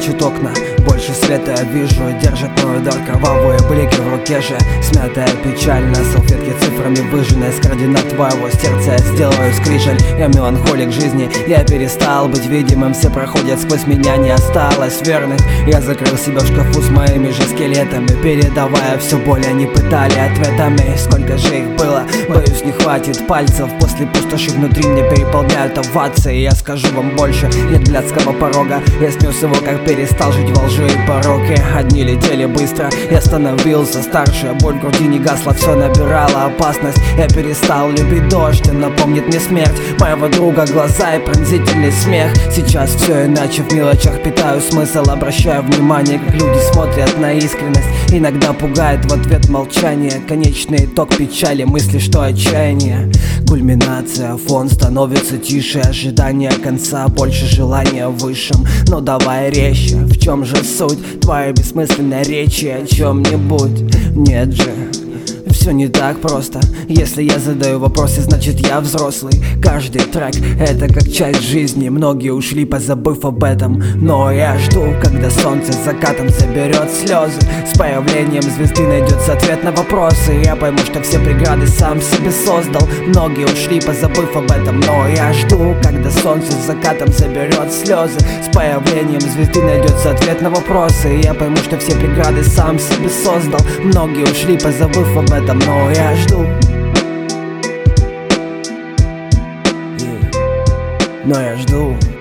прячут окна. Больше света я вижу, держит мой удар, кровавые блики в руке же. Смятая печаль, на салфетке цифрами выжженная. С координат твоего сердца я сделаю скрижаль. Я меланхолик жизни, я перестал быть видимым. Все проходят сквозь меня, не осталось верных. Я закрыл себя в шкафу с моими же скелетами, передавая всю боль, они пытали ответами. Сколько же их было, боюсь, не хватит пальцев. После пустоши внутри меня переполняют овации. Я скажу вам больше, нет блядского порога. Я снес его, как перестал жить во лжи и пороке. Одни летели быстро, я становился старше. Боль в груди не гасла, все набирала опасность. Я перестал любить дождь, он напомнит мне смерть моего друга, глаза и пронзительный смех. Сейчас все иначе, в мелочах питаю смысл. Обращаю внимание, как люди смотрят на искренность. Иногда пугает в ответ молчание. Конечный итог печали, мысли, что отчаяние. Кульминация, фон становится тише. Ожидание конца, больше желания в высшем. Но давай резче, в чем же суть твоей бессмысленной речи о чем-нибудь? Нет же, все не так просто. Если я задаю вопросы, значит я взрослый. Каждый трек — это как часть жизни. Многие ушли, позабыв об этом. Но я жду, когда солнце закатом соберет слезы. С появлением звезды найдется ответ на вопросы. Я пойму, что все преграды сам себе создал. Многие ушли, позабыв об этом. Но я жду, когда солнце закатом соберет слезы. С появлением звезды найдется ответ на вопросы. Я пойму, что все преграды сам себе создал. Многие ушли, позабыв об этом. Но я жду, но я жду.